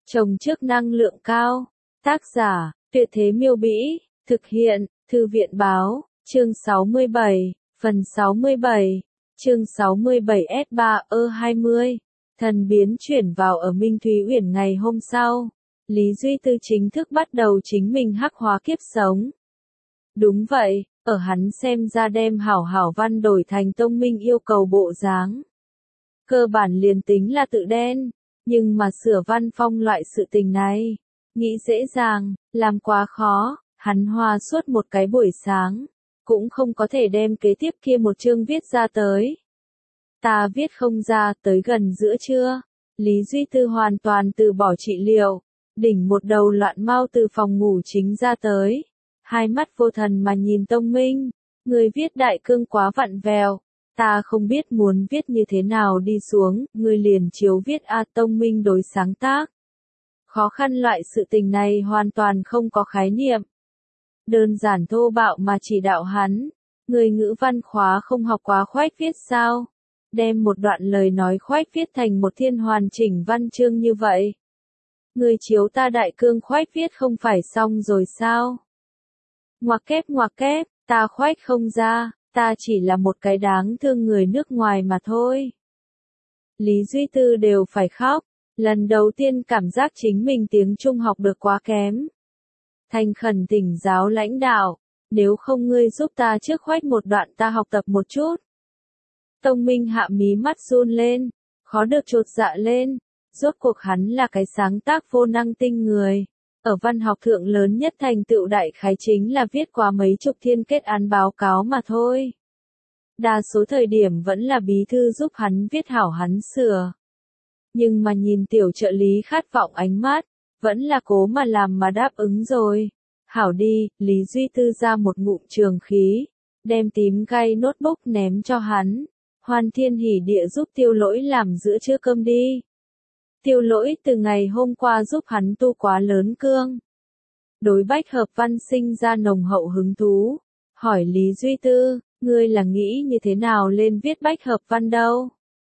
Trồng trước năng lượng cao. Tác giả, Tuyệt Thế Miêu Bĩ. Thực hiện, Thư viện Báo. Chương 67. Phần 67. Chương 67S3E20. Thần biến chuyển vào ở Minh Thúy Uyển ngày hôm sau. Lý Duy Tư chính thức bắt đầu chính mình hắc hóa kiếp sống. Đúng vậy, ở hắn xem ra đem hảo hảo văn đổi thành tông minh yêu cầu bộ dáng. Cơ bản liền tính là tự đen, nhưng mà sửa văn phong loại sự tình này, nghĩ dễ dàng, làm quá khó, hắn hoa suốt một cái buổi sáng, cũng không có thể đem kế tiếp kia một chương viết ra tới. Ta viết không ra, tới gần giữa trưa, Lý Duy Tư hoàn toàn từ bỏ trị liệu, đỉnh một đầu loạn mau từ phòng ngủ chính ra tới, hai mắt vô thần mà nhìn Tông Minh, người viết đại cương quá vặn vẹo, ta không biết muốn viết như thế nào đi xuống, người liền chiếu viết A. Tông Minh đối sáng tác. Khó khăn loại sự tình này hoàn toàn không có khái niệm. Đơn giản thô bạo mà chỉ đạo hắn, người ngữ văn khóa không học quá khoách viết sao? Đem một đoạn lời nói khoách viết thành một thiên hoàn chỉnh văn chương như vậy. Người chiếu ta đại cương khoách viết không phải xong rồi sao? Ngoặc kép, ta khoách không ra, ta chỉ là một cái đáng thương người nước ngoài mà thôi. Lý Duy Tư đều phải khóc, lần đầu tiên cảm giác chính mình tiếng Trung học được quá kém. Thành khẩn thỉnh giáo lãnh đạo, nếu không ngươi giúp ta trước khoách một đoạn ta học tập một chút. Tông Minh hạ mí mắt run lên, khó được chột dạ lên, rốt cuộc hắn là cái sáng tác vô năng tinh người. Ở văn học thượng lớn nhất thành tựu đại khái chính là viết qua mấy chục thiên kết án báo cáo mà thôi. Đa số thời điểm vẫn là bí thư giúp hắn viết hảo hắn sửa. Nhưng mà nhìn tiểu trợ lý khát vọng ánh mắt, vẫn là cố mà làm mà đáp ứng rồi. Hảo đi, Lý Duy Tư ra một ngụm trường khí, đem tím gai notebook ném cho hắn. Hoan thiên hỉ địa giúp Tiêu Lỗi làm giữa trưa cơm đi. Tiêu Lỗi từ ngày hôm qua giúp hắn tu quá lớn cương. Đối bách hợp văn sinh ra nồng hậu hứng thú. Hỏi Lý Duy Tư, ngươi là nghĩ như thế nào lên viết bách hợp văn đâu?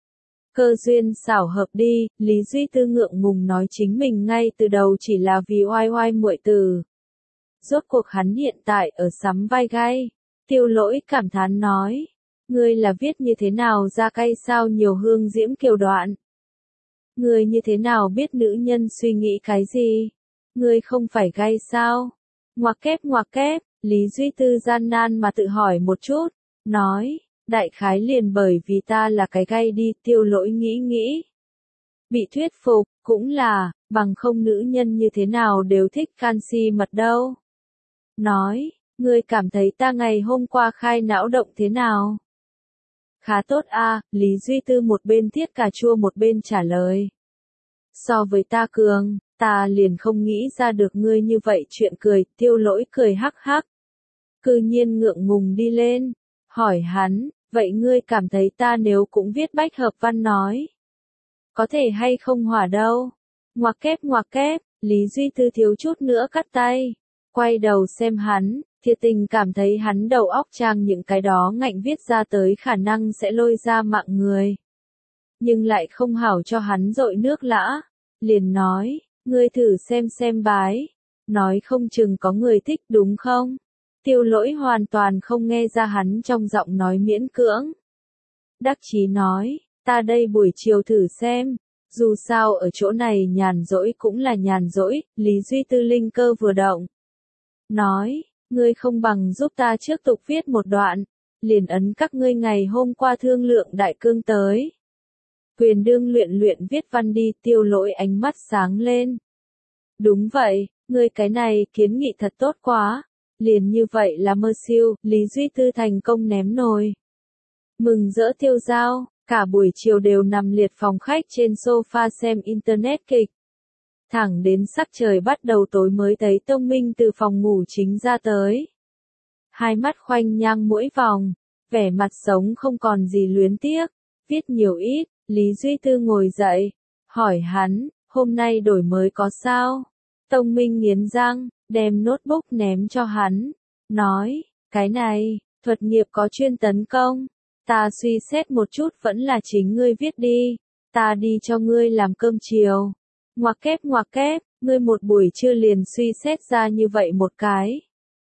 Cơ duyên xảo hợp đi, Lý Duy Tư ngượng ngùng nói chính mình ngay từ đầu chỉ là vì oai oai muội tử. Rốt cuộc hắn hiện tại ở sắm vai gai. Tiêu Lỗi cảm thán nói, ngươi là viết như thế nào ra cay sao nhiều hương diễm kiều đoạn? Ngươi như thế nào biết nữ nhân suy nghĩ cái gì? Ngươi không phải gay sao? Ngoặc kép, Lý Duy Tư gian nan mà tự hỏi một chút, nói, đại khái liền bởi vì ta là cái gay đi. Tiêu Lỗi nghĩ. Bị thuyết phục, cũng là, bằng không nữ nhân như thế nào đều thích canxi mật đâu. Nói, ngươi cảm thấy ta ngày hôm qua khai não động thế nào? Khá tốt a, Lý Duy Tư một bên thiết cà chua một bên trả lời. So với ta cường, ta liền không nghĩ ra được ngươi như vậy chuyện cười. Tiêu Lỗi cười hắc hắc. Cư nhiên ngượng ngùng đi lên, hỏi hắn, vậy ngươi cảm thấy ta nếu cũng viết bách hợp văn nói, có thể hay không hỏa đâu? Ngoặc kép, Lý Duy Tư thiếu chút nữa cắt tay, quay đầu xem hắn, thiệt tình cảm thấy hắn đầu óc trang những cái đó ngạnh viết ra tới khả năng sẽ lôi ra mạng người. Nhưng lại không hảo cho hắn dội nước lã, liền nói, ngươi thử xem bái, nói không chừng có người thích đúng không? Tiêu Lỗi hoàn toàn không nghe ra hắn trong giọng nói miễn cưỡng. Đắc chí nói, ta đây buổi chiều thử xem, dù sao ở chỗ này nhàn rỗi cũng là nhàn rỗi. Lý Duy Tư linh cơ vừa động. Nói, ngươi không bằng giúp ta trước tục viết một đoạn, liền ấn các ngươi ngày hôm qua thương lượng đại cương tới. Quyền đương luyện viết văn đi. Tiêu Lỗi ánh mắt sáng lên. Đúng vậy, ngươi cái này kiến nghị thật tốt quá. Liền như vậy là mơ siêu. Lý Duy Tư thành công ném nồi. Mừng rỡ tiêu dao, cả buổi chiều đều nằm liệt phòng khách trên sofa xem internet kịch. Thẳng đến sắc trời bắt đầu tối mới thấy Tông Minh từ phòng ngủ chính ra tới. Hai mắt khoanh nhang mỗi vòng, vẻ mặt sống không còn gì luyến tiếc, viết nhiều ít. Lý Duy Tư ngồi dậy, hỏi hắn, hôm nay đổi mới có sao? Tông Minh nghiến răng, đem notebook ném cho hắn, nói, cái này, thuật nghiệp có chuyên tấn công, ta suy xét một chút vẫn là chính ngươi viết đi, ta đi cho ngươi làm cơm chiều. Ngoặc kép, ngươi một buổi trưa liền suy xét ra như vậy một cái.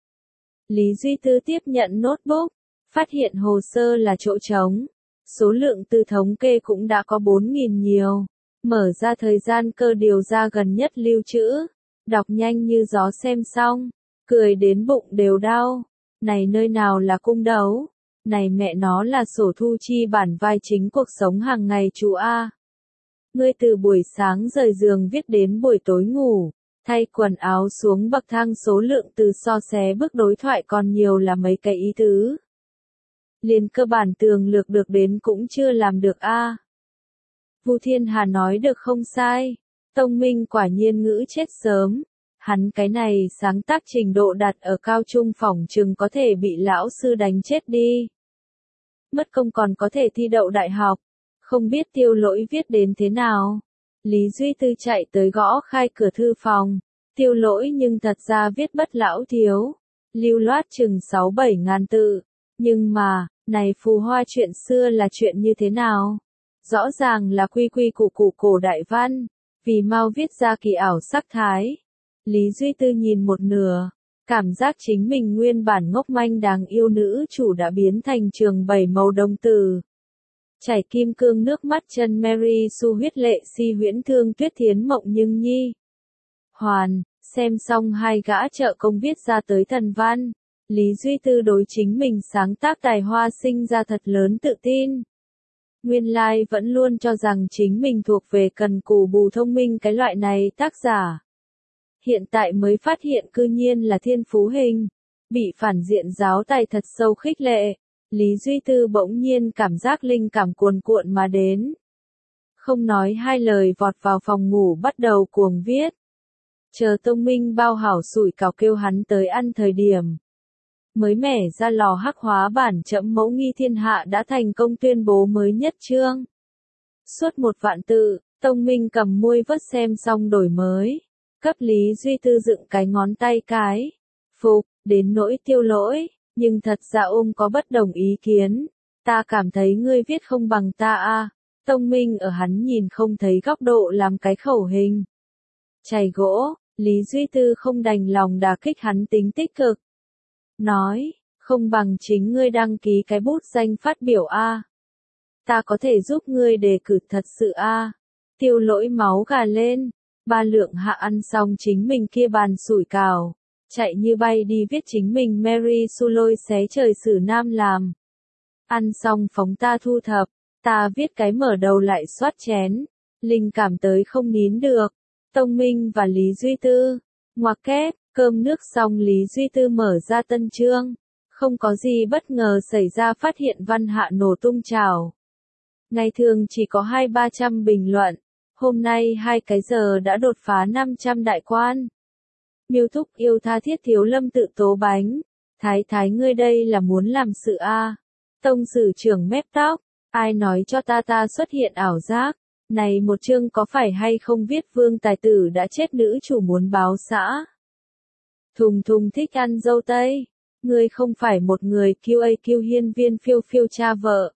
Lý Duy Tư tiếp nhận notebook, phát hiện hồ sơ là chỗ trống. Số lượng từ thống kê cũng đã có 4.000 nhiều. Mở ra thời gian cơ điều ra gần nhất lưu trữ. Đọc nhanh như gió xem xong. Cười đến bụng đều đau. Này nơi nào là cung đấu. Này mẹ nó là sổ thu chi bản vai chính cuộc sống hàng ngày chú A. Ngươi từ buổi sáng rời giường viết đến buổi tối ngủ. Thay quần áo xuống bậc thang số lượng từ so xé bước đối thoại còn nhiều là mấy cái ý tứ. Liền cơ bản tường lược được đến cũng chưa làm được a. Vu Thiên Hà nói được không sai. Tông Minh quả nhiên ngữ chết sớm. Hắn cái này sáng tác trình độ đặt ở cao trung phỏng chừng có thể bị lão sư đánh chết đi. Mất công còn có thể thi đậu đại học. Không biết Tiêu Lỗi viết đến thế nào. Lý Duy Tư chạy tới gõ khai cửa thư phòng. Tiêu Lỗi nhưng thật ra viết bất lão thiếu. Lưu loát chừng 6-7 ngàn tự. Nhưng mà, này phù hoa chuyện xưa là chuyện như thế nào? Rõ ràng là quy quy củ củ cổ đại văn. Vì mau viết ra kỳ ảo sắc thái. Lý Duy Tư nhìn một nửa. Cảm giác chính mình nguyên bản ngốc manh đáng yêu nữ chủ đã biến thành trường 7 màu đồng tử. Chảy kim cương nước mắt chân Mary Su huyết lệ si huyễn thương tuyết thiến mộng nhưng nhi. Hoàn, xem xong hai gã trợ công viết ra tới thần văn. Lý Duy Tư đối chính mình sáng tác tài hoa sinh ra thật lớn tự tin. Nguyên lai vẫn luôn cho rằng chính mình thuộc về cần cù bù thông minh cái loại này tác giả. Hiện tại mới phát hiện cư nhiên là thiên phú hình. Bị phản diện giáo tài thật sâu khích lệ. Lý Duy Tư bỗng nhiên cảm giác linh cảm cuồn cuộn mà đến. Không nói hai lời vọt vào phòng ngủ bắt đầu cuồng viết. Chờ Tông Minh bao hảo sủi cảo kêu hắn tới ăn thời điểm. Mới mẻ ra lò hắc hóa bản chậm mẫu nghi thiên hạ đã thành công tuyên bố mới nhất chương. Suốt 1 vạn tự, Tông Minh cầm muôi vớt xem xong đổi mới. Cấp Lý Duy Tư dựng cái ngón tay cái. Phục, đến nỗi Tiêu Lỗi. Nhưng thật ra có bất đồng ý kiến. Ta cảm thấy ngươi viết không bằng ta a. Tông Minh ở hắn nhìn không thấy góc độ làm cái khẩu hình. Chày gỗ, Lý Duy Tư không đành lòng đả kích hắn tính tích cực. Nói, không bằng chính ngươi đăng ký cái bút danh phát biểu a. Ta có thể giúp ngươi đề cử thật sự a. Tiêu Lỗi máu gà lên. 3 lượng hạ ăn xong chính mình kia bàn sủi cảo. Chạy như bay đi viết chính mình Mary Su lôi xé trời sử nam làm. Ăn xong phóng ta thu thập, ta viết cái mở đầu lại soát chén. Linh cảm tới không nín được. Tông Minh và Lý Duy Tư. Ngoặc kép, cơm nước xong Lý Duy Tư mở ra tân chương. Không có gì bất ngờ xảy ra phát hiện văn hạ nổ tung trào. Ngày thường chỉ có 200-300 bình luận. Hôm nay 2 cái giờ đã đột phá 500 đại quan. Miêu Thúc yêu tha thiết Thiếu Lâm tự tố bánh. Thái ngươi đây là muốn làm sự a. Tông sử trưởng mép tóc. Ai nói cho ta xuất hiện ảo giác. Này một chương có phải hay không viết vương tài tử đã chết nữ chủ muốn báo xã. Thùng thùng thích ăn dâu tây. Ngươi không phải một người QAQ hiên viên phiêu phiêu cha vợ.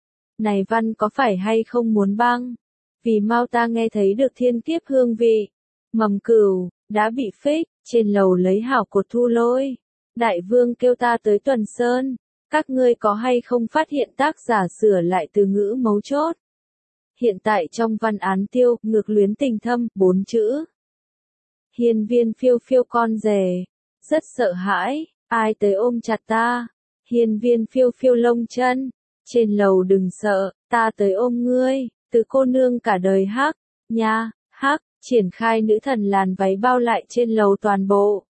Này văn có phải hay không muốn băng. Vì mau ta nghe thấy được thiên kiếp hương vị. Mầm cửu, đã bị phích, trên lầu lấy hảo cột thu lôi. Đại vương kêu ta tới Tuần Sơn. Các ngươi có hay không phát hiện tác giả sửa lại từ ngữ mấu chốt. Hiện tại trong văn án tiêu, ngược luyến tình thâm, 4 chữ. Hiên viên phiêu phiêu con rể. Rất sợ hãi, ai tới ôm chặt ta. Hiên viên phiêu phiêu lông chân. Trên lầu đừng sợ, ta tới ôm ngươi. Từ cô nương cả đời hắc, nha, hắc, triển khai nữ thần làn váy bao lại trên lầu toàn bộ.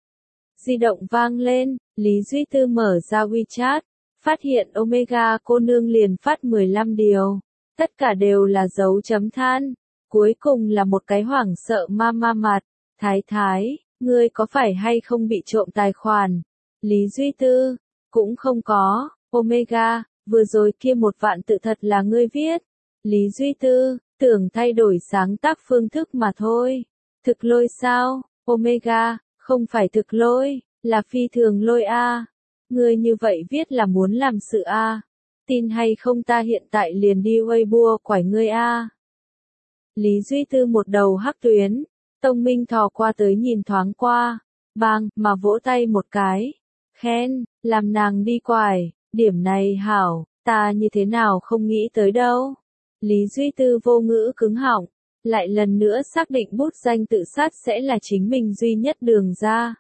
Di động vang lên, Lý Duy Tư mở ra WeChat, phát hiện Omega cô nương liền phát 15 điều. Tất cả đều là dấu chấm than. Cuối cùng là một cái hoảng sợ ma mặt. Thái, ngươi có phải hay không bị trộm tài khoản? Lý Duy Tư, cũng không có. Omega, vừa rồi kia 1 vạn tự thật là ngươi viết. Lý Duy Tư, tưởng thay đổi sáng tác phương thức mà thôi. Thực lôi sao? Omega, không phải thực lôi, là phi thường lôi a. Ngươi như vậy viết là muốn làm sự a. Tin hay không ta hiện tại liền đi Weibo quải ngươi a. Lý Duy Tư một đầu hắc tuyến, Tông Minh thò qua tới nhìn thoáng qua, bang, mà vỗ tay một cái, khen, làm nàng đi quải, điểm này hảo, ta như thế nào không nghĩ tới đâu. Lý Duy Tư vô ngữ cứng họng, lại lần nữa xác định bút danh tự sát sẽ là chính mình duy nhất đường ra.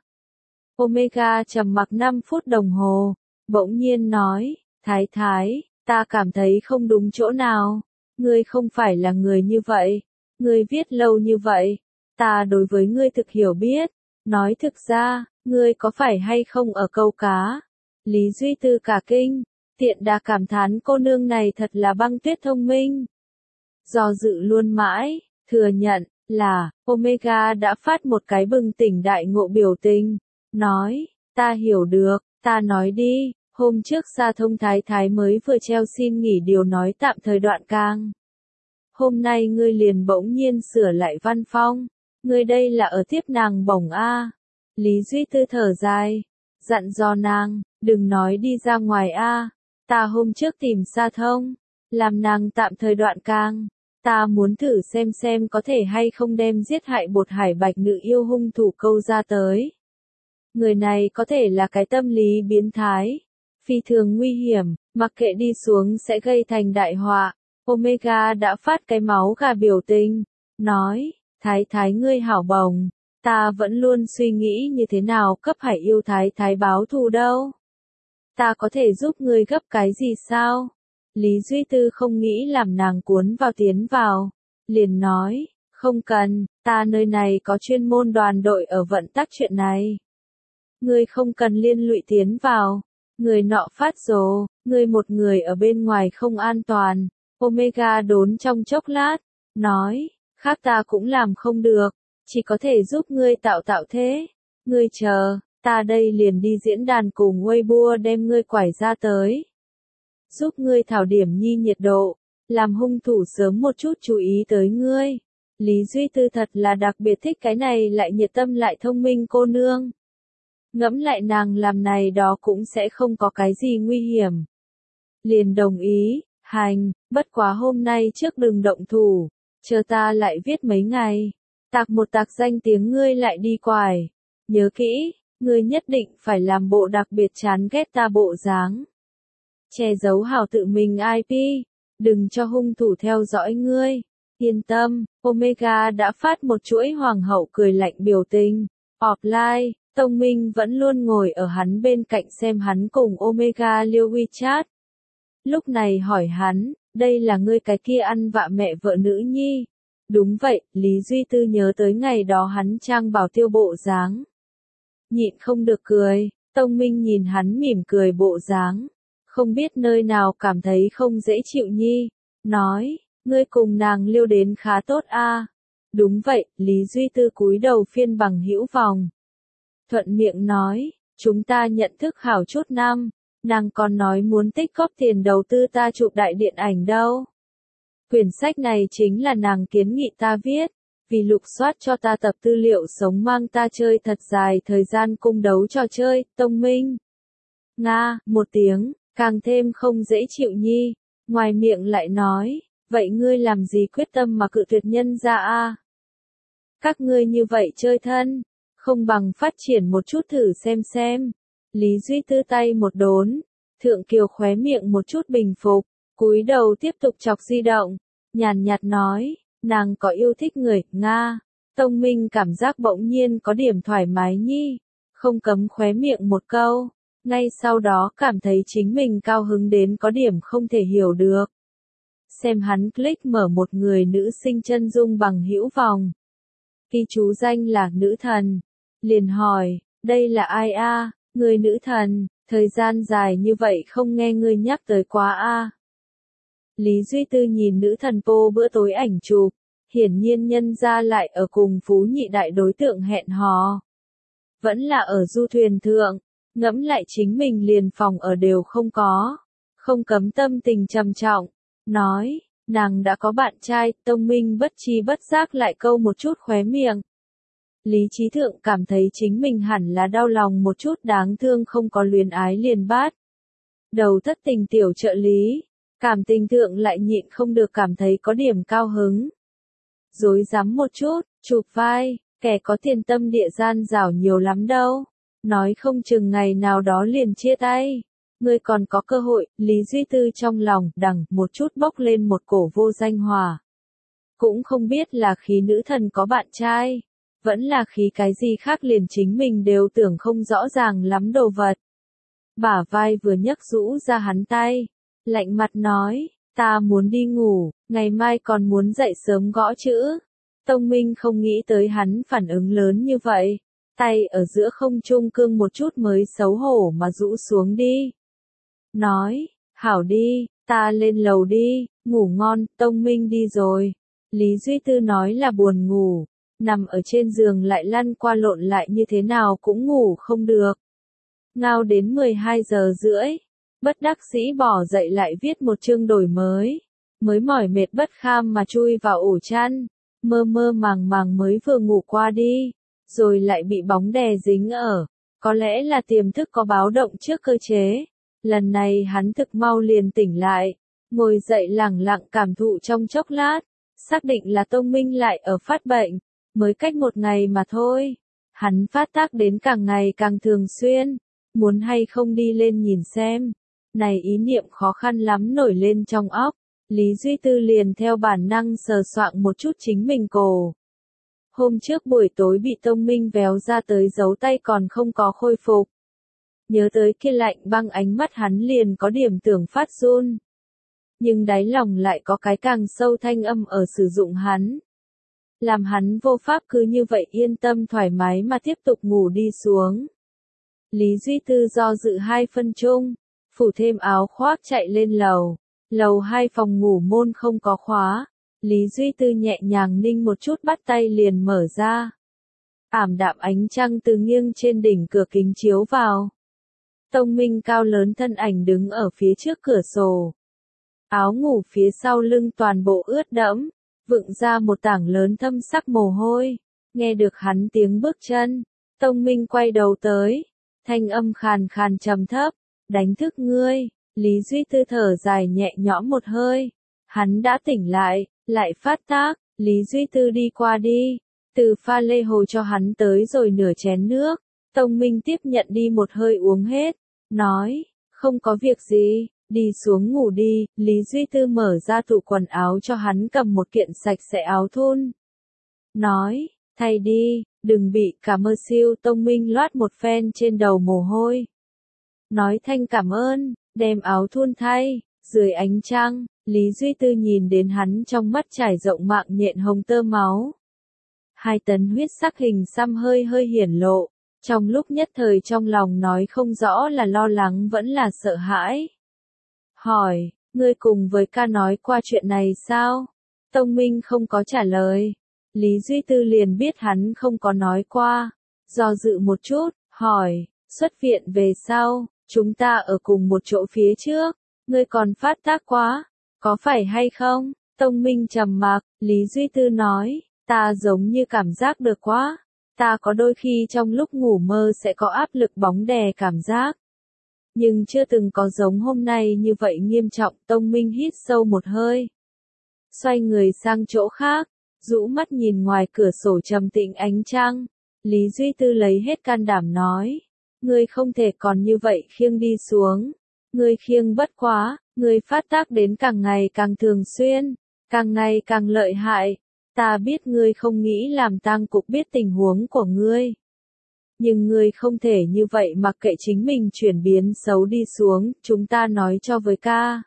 Omega trầm mặc 5 phút đồng hồ, bỗng nhiên nói, Thái Thái, ta cảm thấy không đúng chỗ nào, ngươi không phải là người như vậy, ngươi viết lâu như vậy, ta đối với ngươi thực hiểu biết, nói thực ra, ngươi có phải hay không ở câu cá? Lý Duy Tư cả kinh, tiện đà cảm thán cô nương này thật là băng tuyết thông minh. Do dự luôn mãi, thừa nhận, là, Omega đã phát một cái bừng tỉnh đại ngộ biểu tình, nói, ta hiểu được, ta nói đi, hôm trước Sa Thông Thái Thái mới vừa treo xin nghỉ điều nói tạm thời đoạn cang. Hôm nay ngươi liền bỗng nhiên sửa lại văn phong, ngươi đây là ở tiếp nàng bổng a. Lý Duy Tư thở dài, dặn dò nàng, đừng nói đi ra ngoài a. Ta hôm trước tìm Sa Thông, làm nàng tạm thời đoạn cang. Ta muốn thử xem có thể hay không đem giết hại Bột Hải Bạch nữ yêu hung thủ câu ra tới. Người này có thể là cái tâm lý biến thái, phi thường nguy hiểm, mặc kệ đi xuống sẽ gây thành đại họa. Omega đã phát cái máu gà biểu tình, nói, Thái Thái ngươi hảo bồng, ta vẫn luôn suy nghĩ như thế nào cấp Hải yêu Thái Thái báo thù đâu. Ta có thể giúp ngươi gấp cái gì sao? Lý Duy Tư không nghĩ làm nàng cuốn vào tiến vào, liền nói, không cần, ta nơi này có chuyên môn đoàn đội ở vận tắc chuyện này. Ngươi không cần liên lụy tiến vào, người nọ phát rồ, ngươi một người ở bên ngoài không an toàn. Omega đốn trong chốc lát, nói, khác ta cũng làm không được, chỉ có thể giúp ngươi tạo thế. Ngươi chờ, ta đây liền đi diễn đàn cùng Weibo đem ngươi quải ra tới. Giúp ngươi thảo điểm nhi nhiệt độ, làm hung thủ sớm một chút chú ý tới ngươi. Lý Duy Tư thật là đặc biệt thích cái này lại nhiệt tâm lại thông minh cô nương. Ngẫm lại nàng làm này đó cũng sẽ không có cái gì nguy hiểm. Liền đồng ý, hành, bất quá hôm nay trước đừng động thủ, chờ ta lại viết mấy ngày. Tạc một tạc danh tiếng ngươi lại đi quải. Nhớ kỹ, ngươi nhất định phải làm bộ đặc biệt chán ghét ta bộ dáng. Che giấu hảo tự mình IP, đừng cho hung thủ theo dõi ngươi. Yên tâm, Omega đã phát một chuỗi hoàng hậu cười lạnh biểu tình. Offline, Tông Minh vẫn luôn ngồi ở hắn bên cạnh xem hắn cùng Omega liêu WeChat. Lúc này hỏi hắn, đây là ngươi cái kia ăn vạ mẹ vợ nữ nhi. Đúng vậy, Lý Duy Tư nhớ tới ngày đó hắn trang bảo tiêu bộ dáng. Nhịn không được cười, Tông Minh nhìn hắn mỉm cười bộ dáng. Không biết nơi nào cảm thấy không dễ chịu nhi. Nói, ngươi cùng nàng liêu đến khá tốt a. Đúng vậy, Lý Duy Tư cúi đầu phiên bằng hữu vòng. Thuận miệng nói, chúng ta nhận thức hảo chút năm. Nàng còn nói muốn tích góp tiền đầu tư ta chụp đại điện ảnh đâu. Quyển sách này chính là nàng kiến nghị ta viết, vì lục soát cho ta tập tư liệu sống mang ta chơi thật dài thời gian cung đấu trò chơi, Tông Minh. Nga, một tiếng, càng thêm không dễ chịu nhi, ngoài miệng lại nói, vậy ngươi làm gì quyết tâm mà cự tuyệt nhân ra a? Các ngươi như vậy chơi thân, không bằng phát triển một chút thử xem. Lý Duy Tư tay một đốn, Thượng Kiều khóe miệng một chút bình phục, cúi đầu tiếp tục chọc di động, nhàn nhạt nói, nàng có yêu thích người, Nga. Tông Minh cảm giác bỗng nhiên có điểm thoải mái nhi, không cấm khóe miệng một câu, ngay sau đó cảm thấy chính mình cao hứng đến có điểm không thể hiểu được. Xem hắn click mở một người nữ sinh chân dung bằng hữu vòng. Ghi chú danh là nữ thần. Liền hỏi, đây là ai a? Người nữ thần, thời gian dài như vậy không nghe ngươi nhắc tới quá a. Lý Duy Tư nhìn nữ thần cô bữa tối ảnh chụp, hiển nhiên nhân ra lại ở cùng phú nhị đại đối tượng hẹn hò. Vẫn là ở du thuyền thượng, ngẫm lại chính mình liền phòng ở đều không có. Không cấm tâm tình trầm trọng, nói, nàng đã có bạn trai, Tông Minh bất chi bất giác lại câu một chút khóe miệng. Lý Trí Thượng cảm thấy chính mình hẳn là đau lòng một chút đáng thương không có luyến ái liền bát. Đầu thất tình tiểu trợ lý, cảm tình thượng lại nhịn không được cảm thấy có điểm cao hứng. dối rắm một chút, chụp vai, kẻ có tiền tâm địa gian dảo nhiều lắm đâu. Nói không chừng ngày nào đó liền chia tay. Ngươi còn có cơ hội, Lý Duy Tư trong lòng, đằng, một chút bốc lên một cổ vô danh hỏa. Cũng không biết là khí nữ thần có bạn trai, vẫn là khí cái gì khác liền chính mình đều tưởng không rõ ràng lắm đồ vật. Bả vai vừa nhấc rũ ra hắn tay, lạnh mặt nói, ta muốn đi ngủ, ngày mai còn muốn dậy sớm gõ chữ. Tông Minh không nghĩ tới hắn phản ứng lớn như vậy, tay ở giữa không trung cương một chút mới xấu hổ mà rũ xuống đi. Nói, hảo đi, ta lên lầu đi, ngủ ngon, Tông Minh đi rồi. Lý Duy Tư nói là buồn ngủ, nằm ở trên giường lại lăn qua lộn lại như thế nào cũng ngủ không được. Ngao đến 12 giờ rưỡi, bất đắc dĩ bỏ dậy lại viết một chương đổi mới mỏi mệt bất kham mà chui vào ổ chăn, mơ mơ màng màng mới vừa ngủ qua đi, rồi lại bị bóng đè dính ở, có lẽ là tiềm thức có báo động trước cơ chế. Lần này hắn thực mau liền tỉnh lại, ngồi dậy lẳng lặng cảm thụ trong chốc lát, xác định là Tông Minh lại ở phát bệnh, mới cách một ngày mà thôi. Hắn phát tác đến càng ngày càng thường xuyên, muốn hay không đi lên nhìn xem. Này ý niệm khó khăn lắm nổi lên trong óc, Lý Duy Tư liền theo bản năng sờ soạng một chút chính mình cổ. Hôm trước buổi tối bị Tông Minh véo ra tới dấu tay còn không có khôi phục. Nhớ tới kia lạnh băng ánh mắt hắn liền có điểm tưởng phát run. Nhưng đáy lòng lại có cái càng sâu thanh âm ở sử dụng hắn. Làm hắn vô pháp cứ như vậy yên tâm thoải mái mà tiếp tục ngủ đi xuống. Lý Duy Tư do dự 2 phân chung, phủ thêm áo khoác chạy lên lầu. Lầu 2 phòng ngủ môn không có khóa. Lý Duy Tư nhẹ nhàng ninh một chút bắt tay liền mở ra. Ảm đạm ánh trăng từ nghiêng trên đỉnh cửa kính chiếu vào. Tông Minh cao lớn thân ảnh đứng ở phía trước cửa sổ. Áo ngủ phía sau lưng toàn bộ ướt đẫm, vựng ra một tảng lớn thâm sắc mồ hôi. Nghe được hắn tiếng bước chân, Tông Minh quay đầu tới, thanh âm khàn khàn trầm thấp, đánh thức ngươi. Lý Duy Tư thở dài nhẹ nhõm một hơi, hắn đã tỉnh lại phát tác. Lý Duy Tư đi qua đi, từ pha lê hồ cho hắn tới rồi nửa chén nước. Tông Minh tiếp nhận đi một hơi uống hết, nói, không có việc gì, đi xuống ngủ đi. Lý Duy Tư mở ra tủ quần áo cho hắn cầm một kiện sạch sẽ áo thun. Nói, thay đi, đừng bị cả mơ siêu. Tông Minh loát một phen trên đầu mồ hôi. Nói thanh cảm ơn, đem áo thun thay, dưới ánh trăng, Lý Duy Tư nhìn đến hắn trong mắt trải rộng mạng nhện hồng tơ máu. 2 tấn huyết sắc hình xăm hơi hiển lộ. Trong lúc nhất thời trong lòng nói không rõ là lo lắng vẫn là sợ hãi. Hỏi, ngươi cùng với ca nói qua chuyện này sao? Tông Minh không có trả lời. Lý Duy Tư liền biết hắn không có nói qua. Do dự một chút, hỏi, xuất viện về sau, chúng ta ở cùng một chỗ phía trước, ngươi còn phát tác quá, có phải hay không? Tông Minh trầm mặc, Lý Duy Tư nói, ta giống như cảm giác được quá. Ta có đôi khi trong lúc ngủ mơ sẽ có áp lực bóng đè cảm giác. Nhưng chưa từng có giống hôm nay như vậy nghiêm trọng. Tông Minh hít sâu một hơi. Xoay người sang chỗ khác, rũ mắt nhìn ngoài cửa sổ trầm tĩnh ánh trăng. Lý Duy Tư lấy hết can đảm nói. Ngươi không thể còn như vậy khiêng đi xuống. Ngươi khiêng bất quá, ngươi phát tác đến càng ngày càng thường xuyên, càng ngày càng lợi hại. Ta biết ngươi không nghĩ làm tang cục biết tình huống của ngươi. Nhưng ngươi không thể như vậy mặc kệ chính mình chuyển biến xấu đi xuống, chúng ta nói cho với ca.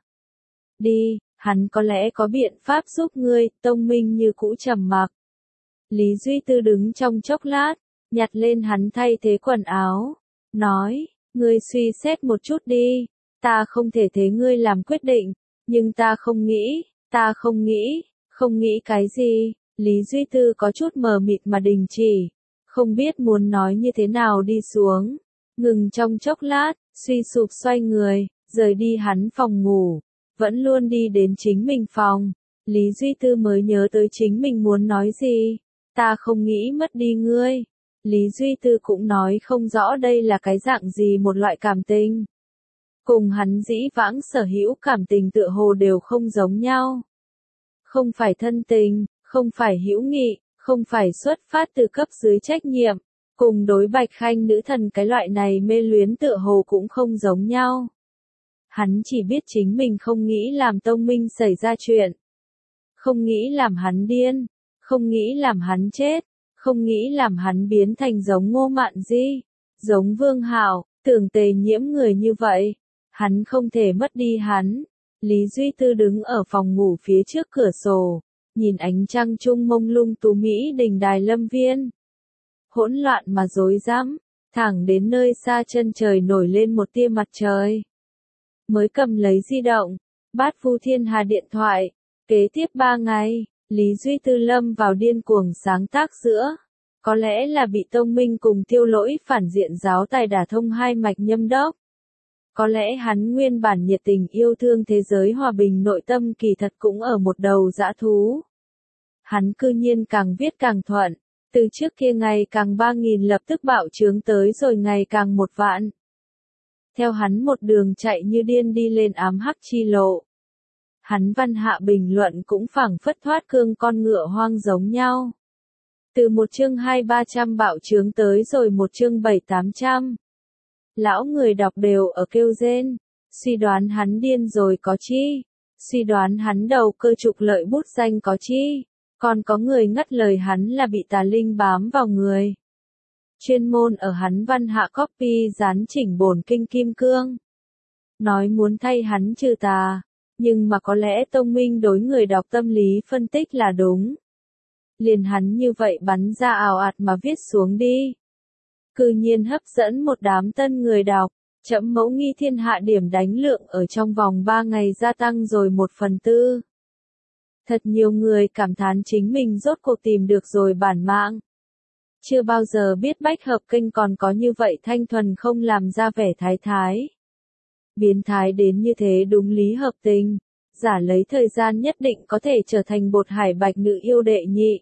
Đi, hắn có lẽ có biện pháp giúp ngươi. Tông Minh như cũ trầm mặc. Lý Duy Tư đứng trong chốc lát, nhặt lên hắn thay thế quần áo. Nói, ngươi suy xét một chút đi. Ta không thể thế ngươi làm quyết định, nhưng ta không nghĩ cái gì. Lý Duy Tư có chút mờ mịt mà đình chỉ, không biết muốn nói như thế nào đi xuống. Ngừng trong chốc lát, suy sụp xoay người, rời đi hắn phòng ngủ, vẫn luôn đi đến chính mình phòng. Lý Duy Tư mới nhớ tới chính mình muốn nói gì. Ta không nghĩ mất đi ngươi. Lý Duy Tư cũng nói không rõ đây là cái dạng gì một loại cảm tình. Cùng hắn dĩ vãng sở hữu cảm tình tựa hồ đều không giống nhau. Không phải thân tình, không phải hữu nghị, không phải xuất phát từ cấp dưới trách nhiệm, cùng đối Bạch Khanh nữ thần cái loại này mê luyến tựa hồ cũng không giống nhau. Hắn chỉ biết chính mình không nghĩ làm Tông Minh xảy ra chuyện. Không nghĩ làm hắn điên, không nghĩ làm hắn chết, không nghĩ làm hắn biến thành giống Ngô Mạn Di, giống Vương Hạo, Tưởng Tề Nhiễm người như vậy. Hắn không thể mất đi hắn. Lý Duy Tư đứng ở phòng ngủ phía trước cửa sổ, nhìn ánh trăng trung mông lung tú mỹ đình đài lâm viên. Hỗn loạn mà rối rắm, thẳng đến nơi xa chân trời nổi lên một tia mặt trời. Mới cầm lấy di động, Bát Phu Thiên Hà điện thoại, kế tiếp 3 ngày, Lý Duy Tư lâm vào điên cuồng sáng tác giữa. Có lẽ là bị Tông Minh cùng Tiêu Lỗi phản diện giáo tài đả thông hai mạch nhâm đốc. Có lẽ hắn nguyên bản nhiệt tình yêu thương thế giới hòa bình nội tâm kỳ thật cũng ở một đầu dã thú. Hắn cư nhiên càng viết càng thuận, từ trước kia ngày càng 3.000 lập tức bạo trướng tới rồi ngày càng 1 vạn. Theo hắn một đường chạy như điên đi lên ám hắc chi lộ. Hắn văn hạ bình luận cũng phảng phất thoát cương con ngựa hoang giống nhau. Từ một chương 200-300 bạo trướng tới rồi một chương 700-800. Lão người đọc đều ở kêu rên, suy đoán hắn điên rồi có chi, suy đoán hắn đầu cơ trục lợi bút danh có chi, còn có người ngắt lời hắn là bị tà linh bám vào người. Chuyên môn ở hắn văn hạ copy dán chỉnh bổn kinh kim cương. Nói muốn thay hắn trừ tà, nhưng mà có lẽ Tông Minh đối người đọc tâm lý phân tích là đúng. Liền hắn như vậy bắn ra ào ạt mà viết xuống đi. Cư nhiên hấp dẫn một đám tân người đọc, Trẫm mẫu nghi thiên hạ điểm đánh lượng ở trong vòng 3 ngày gia tăng rồi 1/4. Thật nhiều người cảm thán chính mình rốt cuộc tìm được rồi bản mạng. Chưa bao giờ biết bách hợp kênh còn có như vậy thanh thuần không làm ra vẻ thái thái. Biến thái đến như thế đúng lý hợp tình, giả lấy thời gian nhất định có thể trở thành bột hải bạch nữ yêu đệ nhị.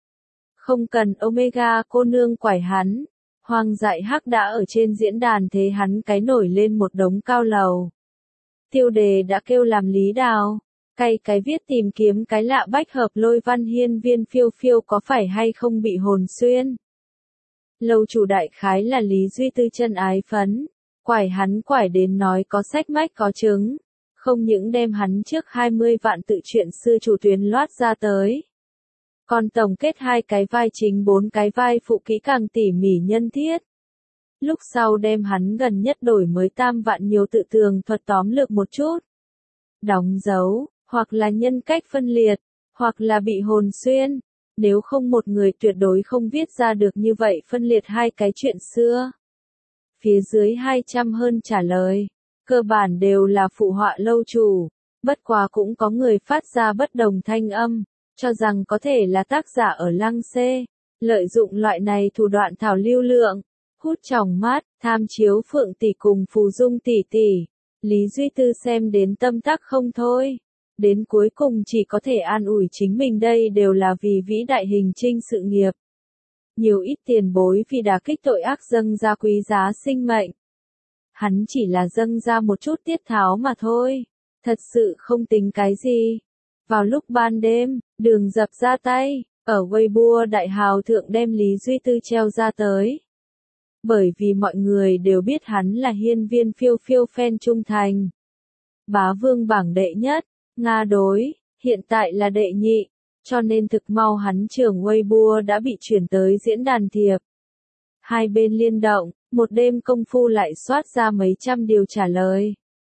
Không cần Omega cô nương quải hắn. Hoàng Dại Hắc đã ở trên diễn đàn thế hắn cái nổi lên một đống cao lầu. Tiêu đề đã kêu làm Lý Đào, cay cái viết tìm kiếm cái lạ bách hợp lôi văn hiên viên phiêu phiêu có phải hay không bị hồn xuyên. Lâu chủ đại khái là Lý Duy Tư chân ái phấn, quải hắn quải đến nói có sách mách có chứng, không những đem hắn trước 20 vạn tự truyện xưa chủ tuyến loát ra tới. Còn tổng kết 2 cái vai chính 4 cái vai phụ kỹ càng tỉ mỉ nhân thiết. Lúc sau đem hắn gần nhất đổi mới 3 vạn nhiều tự tường thuật tóm lược một chút. Đóng dấu, hoặc là nhân cách phân liệt, hoặc là bị hồn xuyên. Nếu không một người tuyệt đối không viết ra được như vậy phân liệt 2 cái chuyện xưa. Phía dưới 200 hơn trả lời, cơ bản đều là phụ họa lâu chủ, bất quá cũng có người phát ra bất đồng thanh âm. Cho rằng có thể là tác giả ở lăng xê, lợi dụng loại này thủ đoạn thảo lưu lượng, hút tròng mắt, tham chiếu Phượng tỷ cùng Phù Dung tỷ tỷ. Lý Duy Tư xem đến tâm tắc không thôi. Đến cuối cùng chỉ có thể an ủi chính mình đây đều là vì vĩ đại hình trinh sự nghiệp. Nhiều ít tiền bối vì đả kích tội ác dâng ra quý giá sinh mệnh. Hắn chỉ là dâng ra một chút tiết tháo mà thôi. Thật sự không tính cái gì. Vào lúc ban đêm, Đường Dập ra tay, ở Weibo đại hào thượng đem Lý Duy Tư treo ra tới. Bởi vì mọi người đều biết hắn là hiên viên phiêu phiêu fan trung thành. Bá vương bảng đệ nhất, Nga đối, hiện tại là đệ nhị, cho nên thực mau hắn trưởng Weibo đã bị chuyển tới diễn đàn thiệp. Hai bên liên động, một đêm công phu lại soát ra mấy trăm điều trả lời.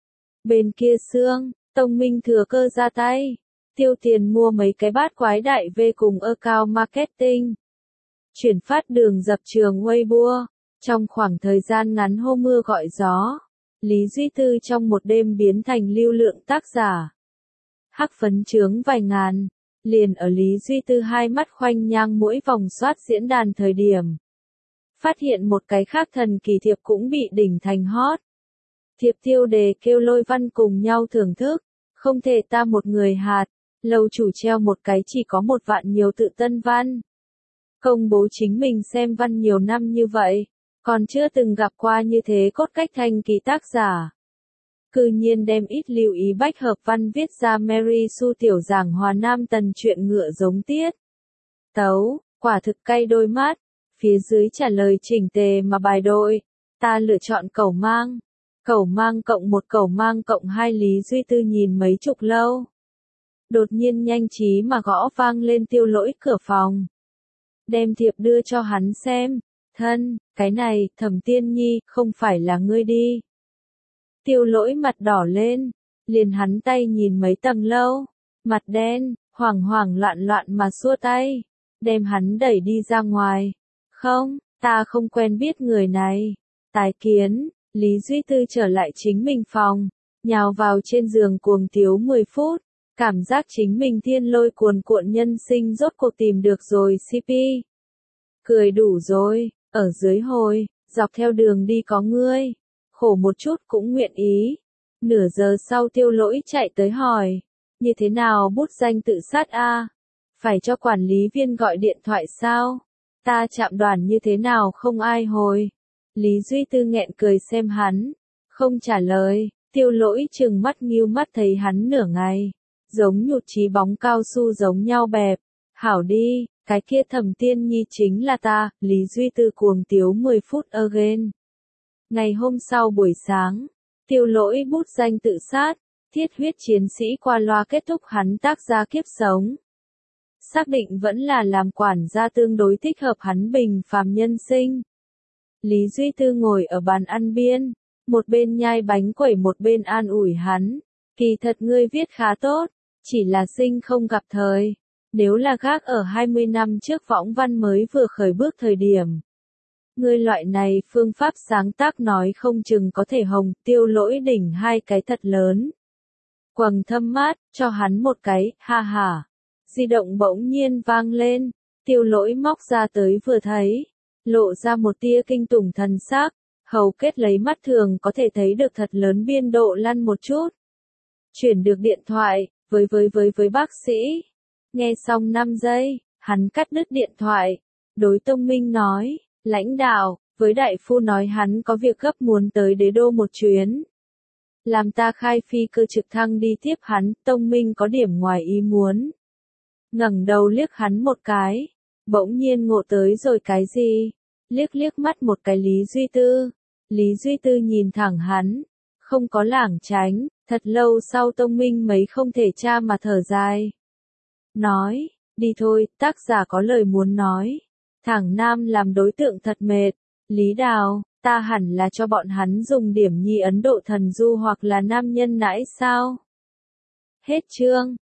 Bên kia xương, Tông Minh thừa cơ ra tay. Tiêu tiền mua mấy cái bát quái đại V cùng account marketing. Chuyển phát Đường Dập trường Weibo. Trong khoảng thời gian ngắn hô mưa gọi gió, Lý Duy Tư trong một đêm biến thành lưu lượng tác giả. Hắc phấn chướng vài ngàn, liền ở Lý Duy Tư hai mắt khoanh nhang mỗi vòng soát diễn đàn thời điểm. Phát hiện một cái khác thần kỳ thiệp cũng bị đỉnh thành hot. Thiệp tiêu đề kêu lôi văn cùng nhau thưởng thức, không thể ta một người hạt. Lâu chủ treo một cái chỉ có 1 vạn nhiều tự tân văn. Công bố chính mình xem văn nhiều năm như vậy, còn chưa từng gặp qua như thế cốt cách thanh kỳ tác giả. cư nhiên đem ít lưu ý bách hợp văn viết ra Mary Sue tiểu giảng hòa nam tần chuyện ngựa giống tiết. Tấu, quả thực cay đôi mắt, phía dưới trả lời chỉnh tề mà bài đội, ta lựa chọn cẩu mang. Cẩu mang cộng 1 cẩu mang cộng 2 Lý Duy Tư nhìn mấy chục lâu. Đột nhiên nhanh trí mà gõ vang lên Tiêu Lỗi cửa phòng. Đem thiệp đưa cho hắn xem, thân, cái này, Thẩm Tiên Nhi, không phải là ngươi đi. Tiêu Lỗi mặt đỏ lên, liền hắn tay nhìn mấy tầng lâu, mặt đen, hoảng hoảng loạn loạn mà xua tay, đem hắn đẩy đi ra ngoài. Không, ta không quen biết người này. Tái kiến, Lý Duy Tư trở lại chính mình phòng, nhào vào trên giường cuồng tiếu 10 phút, cảm giác chính mình thiên lôi cuồn cuộn nhân sinh rốt cuộc tìm được rồi CP. Cười đủ rồi, ở dưới hồi, dọc theo đường đi có ngươi, khổ một chút cũng nguyện ý. Nửa giờ sau Tiêu Lỗi chạy tới hỏi, như thế nào bút danh tự sát a? Phải cho quản lý viên gọi điện thoại sao? Ta chạm đoàn như thế nào không ai hồi? Lý Duy Tư nghẹn cười xem hắn, không trả lời. Tiêu Lỗi trừng mắt nghiêu mắt thấy hắn nửa ngày, giống nhụt chí bóng cao su giống nhau bẹp. Hảo đi, cái kia Thẩm Tiên Nhi chính là ta. Lý Duy Tư cuồng tiếu 10 phút again. Ngày hôm sau buổi sáng, Tiêu Lỗi bút danh tự sát, thiết huyết chiến sĩ qua loa kết thúc hắn tác gia kiếp sống. Xác định vẫn là làm quản gia tương đối thích hợp hắn bình phàm nhân sinh. Lý Duy Tư ngồi ở bàn ăn biên, một bên nhai bánh quẩy một bên an ủi hắn. Kỳ thật ngươi viết khá tốt, chỉ là sinh không gặp thời. Nếu là gác ở 20 năm trước võng văn mới vừa khởi bước thời điểm. Ngươi loại này phương pháp sáng tác nói không chừng có thể hồng. Tiêu Lỗi đỉnh 2 cái thật lớn. Quầng thâm mát, cho hắn một cái, ha ha. Di động bỗng nhiên vang lên, Tiêu Lỗi móc ra tới vừa thấy, lộ ra một tia kinh tủng thần sắc, hầu kết lấy mắt thường có thể thấy được thật lớn biên độ lăn một chút. Chuyển được điện thoại, với bác sĩ. Nghe xong 5 giây, hắn cắt đứt điện thoại, đối Tông Minh nói, lãnh đạo, với đại phu nói hắn có việc gấp muốn tới đế đô một chuyến. Làm ta khai phi cơ trực thăng đi tiếp hắn. Tông Minh có điểm ngoài ý muốn. Ngẩng đầu liếc hắn một cái, bỗng nhiên ngộ tới rồi cái gì, liếc mắt một cái Lý Duy Tư. Lý Duy Tư nhìn thẳng hắn, không có lảng tránh, thật lâu sau Tông Minh mấy không thể tra mà thở dài. Nói, đi thôi, tác giả có lời muốn nói. Thẳng Nam làm đối tượng thật mệt. Lý Đào, ta hẳn là cho bọn hắn dùng điểm nhi Ấn Độ thần du hoặc là nam nhân nãi sao? Hết chương.